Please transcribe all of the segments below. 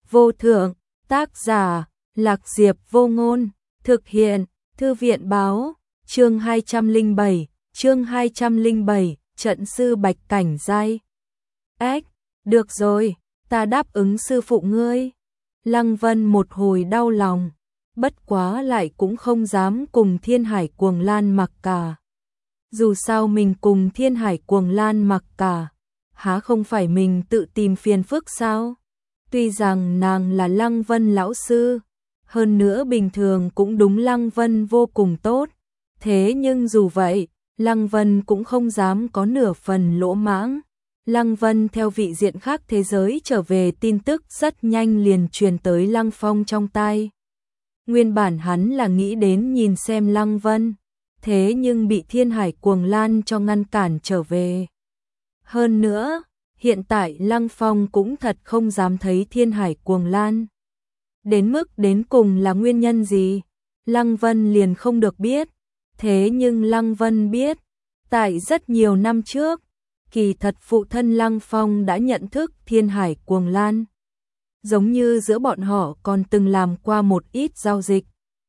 vô thượng, tác giả, Lạc Diệp Vô Ngôn, thực hiện, Thư viện báo, chương 207, trận sư Bạch Cảnh Giai. Ếch, được rồi, ta đáp ứng sư phụ ngươi. Lăng Vân một hồi đau lòng, bất quá lại cũng không dám cùng Thiên Hải Cuồng Lan mặc cả. Dù sao mình cùng Thiên Hải Cuồng Lan mặc cả, há không phải mình tự tìm phiền phức sao? Tuy rằng nàng là Lăng Vân lão sư, hơn nữa bình thường cũng đúng Lăng Vân vô cùng tốt, thế nhưng dù vậy, Lăng Vân cũng không dám có nửa phần lỗ mãng. Lăng Vân theo vị diện khác thế giới trở về tin tức rất nhanh liền truyền tới Lăng Phong trong tai. Nguyên bản hắn là nghĩ đến nhìn xem Lăng Vân, thế nhưng bị Thiên Hải Cuồng Lan cho ngăn cản trở về. Hơn nữa, hiện tại Lăng Phong cũng thật không dám thấy Thiên Hải Cuồng Lan. Đến mức đến cùng là nguyên nhân gì, Lăng Vân liền không được biết, thế nhưng Lăng Vân biết, tại rất nhiều năm trước, kỳ thật phụ thân Lăng Phong đã nhận thức Thiên Hải Cuồng Lan. Giống như giữa bọn họ còn từng làm qua một ít giao dịch.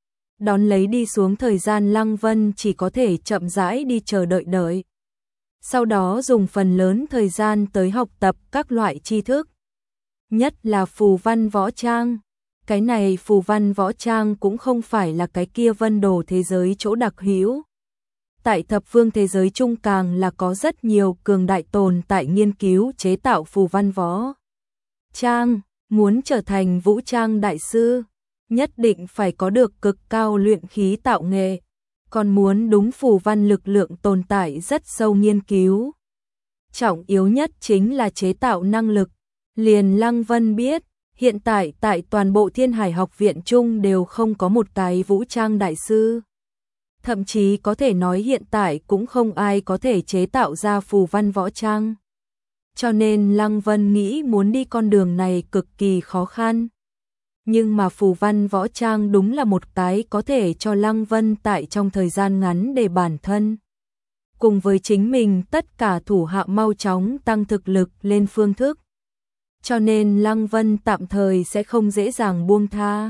Đón lấy đi xuống thời gian Lăng Vân chỉ có thể chậm rãi đi chờ đợi. Sau đó dùng phần lớn thời gian tới học tập các loại tri thức. Nhất là phù văn võ trang. Cái này phù văn võ trang cũng không phải là cái kia vân đồ thế giới chỗ đặc hữu. Tại thập phương thế giới trung càng là có rất nhiều cường đại tồn tại nghiên cứu chế tạo phù văn võ trang. Muốn trở thành vũ trang đại sư, nhất định phải có được cực cao luyện khí tạo nghệ, còn muốn đúng phù văn lực lượng tồn tại rất sâu nghiên cứu. Trọng yếu nhất chính là chế tạo năng lực. Liền Lăng Vân biết, hiện tại tại toàn bộ Thiên Hải học viện chung đều không có một cái vũ trang đại sư. Thậm chí có thể nói hiện tại cũng không ai có thể chế tạo ra phù văn võ trang. Cho nên Lăng Vân nghĩ muốn đi con đường này cực kỳ khó khăn. Nhưng mà phù văn võ trang đúng là một cái có thể cho Lăng Vân tại trong thời gian ngắn để bản thân. Cùng với chính mình tất cả thủ hạ mau chóng tăng thực lực lên phương thức. Cho nên Lăng Vân tạm thời sẽ không dễ dàng buông tha.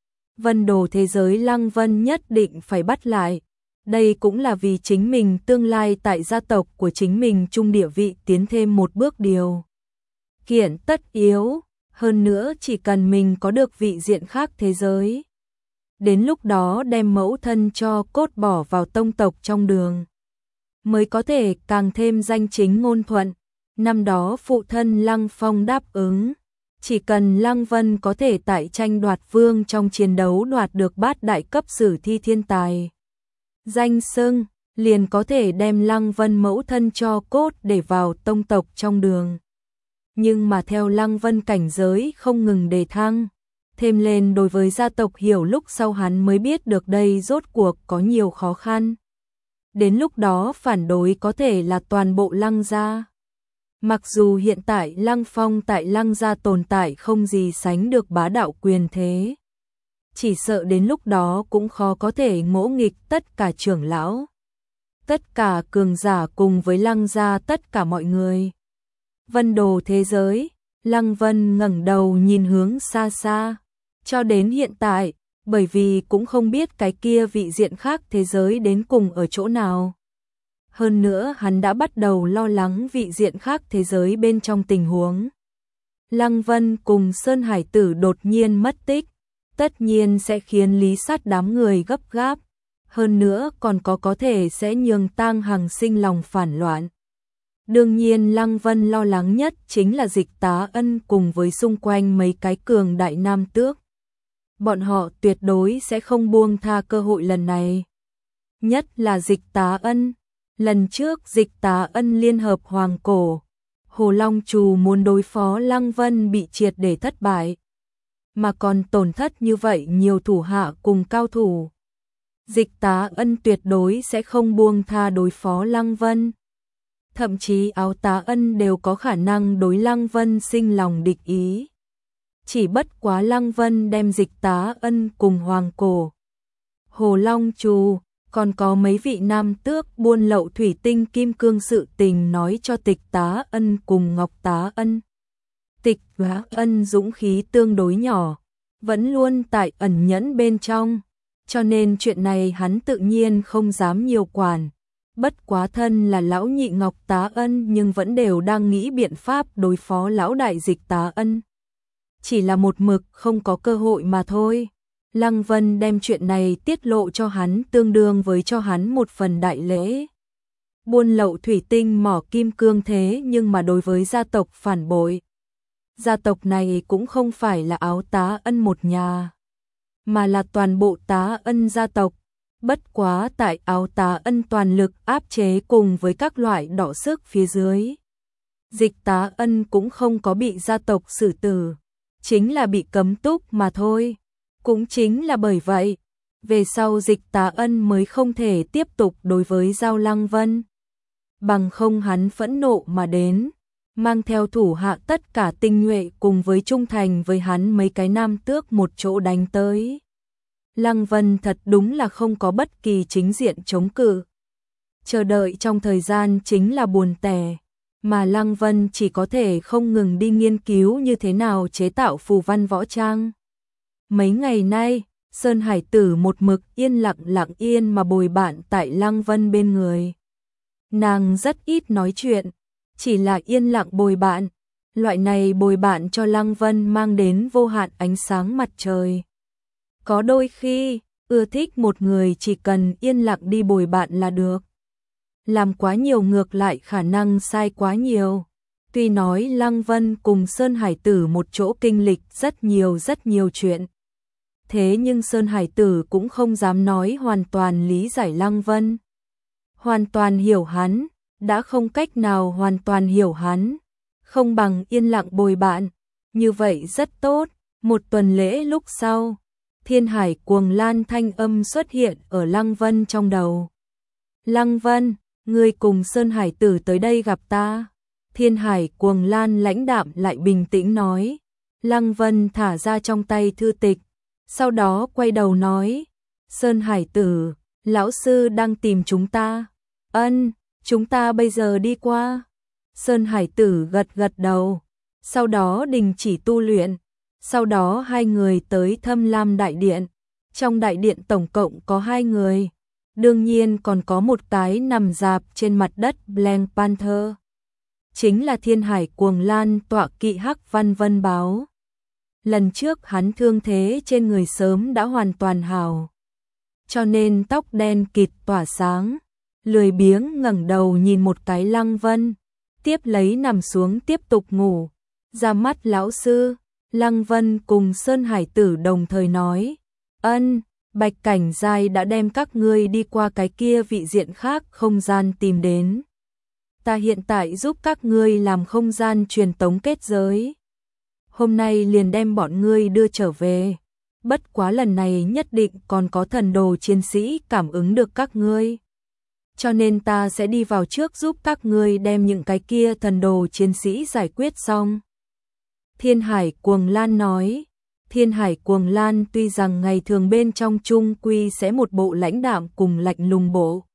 Vân đồ thế giới Lăng Vân nhất định phải bắt lại. Đây cũng là vì chính mình tương lai tại gia tộc của chính mình chung địa vị tiến thêm một bước điều kiện tất yếu, hơn nữa chỉ cần mình có được vị diện khác thế giới. Đến lúc đó đem mẫu thân cho cốt bỏ vào tông tộc trong đường, mới có thể càng thêm danh chính ngôn thuận. Năm đó phụ thân Lăng Phong đáp ứng, chỉ cần Lăng Vân có thể tại tranh đoạt vương trong chiến đấu đoạt được bát đại cấp sử thi thiên tài danh xưng, liền có thể đem Lăng Vân mẫu thân cho cốt để vào tông tộc trong đường. Nhưng mà theo Lăng Vân cảnh giới không ngừng đề thăng, thêm lên đối với gia tộc hiểu lúc sau hắn mới biết được đây rốt cuộc có nhiều khó khăn. Đến lúc đó phản đối có thể là toàn bộ Lăng gia. Mặc dù hiện tại Lăng Phong tại Lăng gia tồn tại không gì sánh được bá đạo quyền thế, chỉ sợ đến lúc đó cũng khó có thể ngỗ nghịch tất cả trưởng lão, tất cả cường giả cùng với Lăng gia tất cả mọi người. Vân đồ thế giới, Lăng Vân ngẩng đầu nhìn hướng xa xa, cho đến hiện tại, bởi vì cũng không biết cái kia vị diện khác thế giới đến cùng ở chỗ nào. Hơn nữa hắn đã bắt đầu lo lắng vị diện khác thế giới bên trong tình huống. Lăng Vân cùng Sơn Hải Tử đột nhiên mất tích, tất nhiên sẽ khiến Lý Sát đám người gấp gáp, hơn nữa còn có thể sẽ nhường Tang Hằng sinh lòng phản loạn. Đương nhiên Lăng Vân lo lắng nhất chính là Dịch Tá Ân cùng với xung quanh mấy cái cường đại nam tước. Bọn họ tuyệt đối sẽ không buông tha cơ hội lần này. Nhất là Dịch Tá Ân. Lần trước Dịch Tá Ân liên hợp Hoàng Cổ, Hồ Long Trù muốn đối phó Lăng Vân bị triệt để thất bại. Mà còn tổn thất như vậy nhiều thủ hạ cùng cao thủ. Dịch Tá Ân tuyệt đối sẽ không buông tha đối phó Lăng Vân. Thậm chí Áo Tá Ân đều có khả năng đối Lăng Vân sinh lòng địch ý. Chỉ bất quá Lăng Vân đem Dịch Tá Ân cùng Hoàng Cổ, Hồ Long Trù, còn có mấy vị nam tước buôn lậu thủy tinh kim cương sự tình nói cho Tịch Tá Ân cùng Ngọc Tá Ân. Tịch Hóa Ân dũng khí tương đối nhỏ, vẫn luôn tại ẩn nhẫn bên trong, cho nên chuyện này hắn tự nhiên không dám nhiều quản. Bất quá thân là lão nhị Ngọc Tá Ân nhưng vẫn đều đang nghĩ biện pháp đối phó lão đại Dịch Tá Ân. Chỉ là một mực không có cơ hội mà thôi. Lăng Vân đem chuyện này tiết lộ cho hắn tương đương với cho hắn một phần đại lễ. Buôn lậu thủy tinh mỏ kim cương thế nhưng mà đối với gia tộc phản bội. Gia tộc này cũng không phải là Áo Tá Ân một nhà, mà là toàn bộ Tá Ân gia tộc. Bất quá tại Áo Tá Ân toàn lực áp chế cùng với các loại đỏ sức phía dưới. Dịch Tá Ân cũng không có bị gia tộc xử tử, chính là bị cấm túc mà thôi. Cũng chính là bởi vậy, về sau Dịch Tá Ân mới không thể tiếp tục đối với Giao Lăng Vân. Bằng không hắn phẫn nộ mà đến, mang theo thủ hạ tất cả tinh nhuệ cùng với trung thành với hắn mấy cái nam tước một chỗ đánh tới. Lăng Vân thật đúng là không có bất kỳ chính diện chống cự. Chờ đợi trong thời gian chính là buồn tẻ, mà Lăng Vân chỉ có thể không ngừng đi nghiên cứu như thế nào chế tạo phù văn võ trang. Mấy ngày nay, Sơn Hải Tử một mực lặng yên mà bồi bạn tại Lăng Vân bên người. Nàng rất ít nói chuyện, chỉ là yên lặng bồi bạn. Loại này bồi bạn cho Lăng Vân mang đến vô hạn ánh sáng mặt trời. Có đôi khi, ưa thích một người chỉ cần yên lặng đi bồi bạn là được. Làm quá nhiều ngược lại khả năng sai quá nhiều. Tuy nói Lăng Vân cùng Sơn Hải Tử một chỗ kinh lịch rất nhiều chuyện. Thế nhưng Sơn Hải Tử cũng không dám nói hoàn toàn lý giải Lăng Vân. Hoàn toàn hiểu hắn, đã không cách nào hoàn toàn hiểu hắn. Không bằng yên lặng bồi bạn, như vậy rất tốt. Một tuần lễ lúc sau, Thiên Hải Cuồng Lan thanh âm xuất hiện ở Lăng Vân trong đầu. Lăng Vân, ngươi cùng Sơn Hải Tử tới đây gặp ta. Thiên Hải Cuồng Lan lãnh đạm lại bình tĩnh nói. Lăng Vân thả ra trong tay thư tịch, sau đó quay đầu nói. Sơn Hải Tử, lão sư đang tìm chúng ta. Ân, chúng ta bây giờ đi qua. Sơn Hải Tử gật đầu, sau đó đình chỉ tu luyện. Sau đó hai người tới Thâm Lam Đại Điện. Trong đại điện tổng cộng có hai người. Đương nhiên còn có một cái nằm rạp trên mặt đất Black Panther. Chính là Thiên Hải Cuồng Lan tọa kỵ Hắc Văn Vân Báo. Lần trước hắn thương thế trên người sớm đã hoàn toàn hảo, cho nên tóc đen kịt tỏa sáng, lười biếng ngẩng đầu nhìn một cái Lăng Vân, tiếp lấy nằm xuống tiếp tục ngủ. Ra mắt lão sư. Lăng Vân cùng Sơn Hải Tử đồng thời nói. Ân, Bạch Cảnh Giai đã đem các ngươi đi qua cái kia vị diện khác không gian tìm đến. Ta hiện tại giúp các ngươi làm không gian truyền tống kết giới. Hôm nay liền đem bọn ngươi đưa trở về. Bất quá lần này nhất định còn có thần đồ chiến sĩ cảm ứng được các ngươi. Cho nên ta sẽ đi vào trước giúp các ngươi đem những cái kia thần đồ chiến sĩ giải quyết xong. Thiên Hải Cuồng Lan nói. Thiên Hải Cuồng Lan tuy rằng ngày thường bên trong chung quy sẽ một bộ lãnh đạm cùng lạnh lùng bộ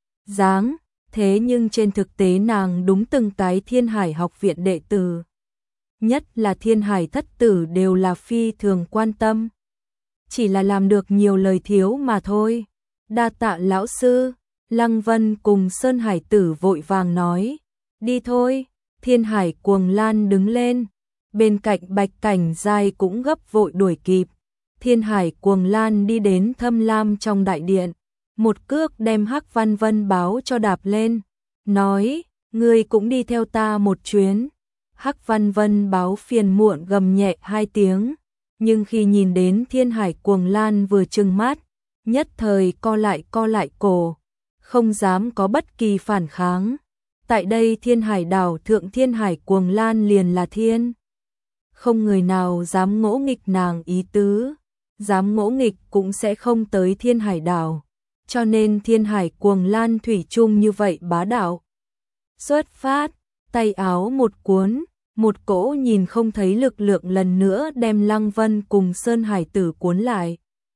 dáng, thế nhưng trên thực tế nàng đúng từng cái Thiên Hải học viện đệ tử, nhất là Thiên Hải thất tử đều là phi thường quan tâm. Chỉ là làm được nhiều lời thiếu mà thôi. Đa tạ lão sư. Lăng Vân cùng Sơn Hải Tử vội vàng nói. Đi thôi. Thiên Hải Cuồng Lan đứng lên. Bên cạnh Bạch Cảnh Giai cũng gấp vội đuổi kịp. Thiên Hải Cuồng Lan đi đến Thâm Lam trong đại điện, một cước đem Hắc Văn Vân Báo cho đạp lên, nói, ngươi cũng đi theo ta một chuyến. Hắc Văn Vân Báo phiền muộn gầm nhẹ hai tiếng, nhưng khi nhìn đến Thiên Hải Cuồng Lan vừa trừng mắt, nhất thời co lại cổ, không dám có bất kỳ phản kháng. Tại đây Thiên Hải đảo thượng Thiên Hải Cuồng Lan liền là thiên. Không người nào dám ngỗ nghịch nàng ý tứ, dám ngỗ nghịch cũng sẽ không tới Thiên Hải đảo, cho nên Thiên Hải Cuồng Lan thủy chung như vậy bá đạo. Xuất phát, tay áo một cuốn, một cỗ nhìn không thấy lực lượng lần nữa đem Lăng Vân cùng Sơn Hải Tử cuốn lại,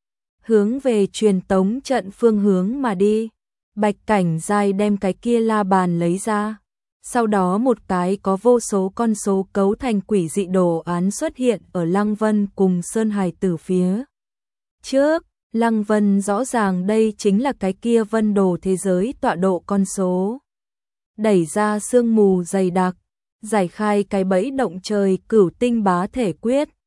hướng về truyền tống trận phương hướng mà đi. Bạch Cảnh Giai đem cái kia la bàn lấy ra, Sau đó một cái có vô số con số cấu thành quỷ dị đồ án xuất hiện ở Lăng Vân cùng Sơn Hải Tử phía trước. Lăng Vân rõ ràng đây chính là cái kia vân đồ thế giới tọa độ con số. Đẩy ra sương mù dày đặc, giải khai cái bẫy động trời cửu tinh bá thể quyết,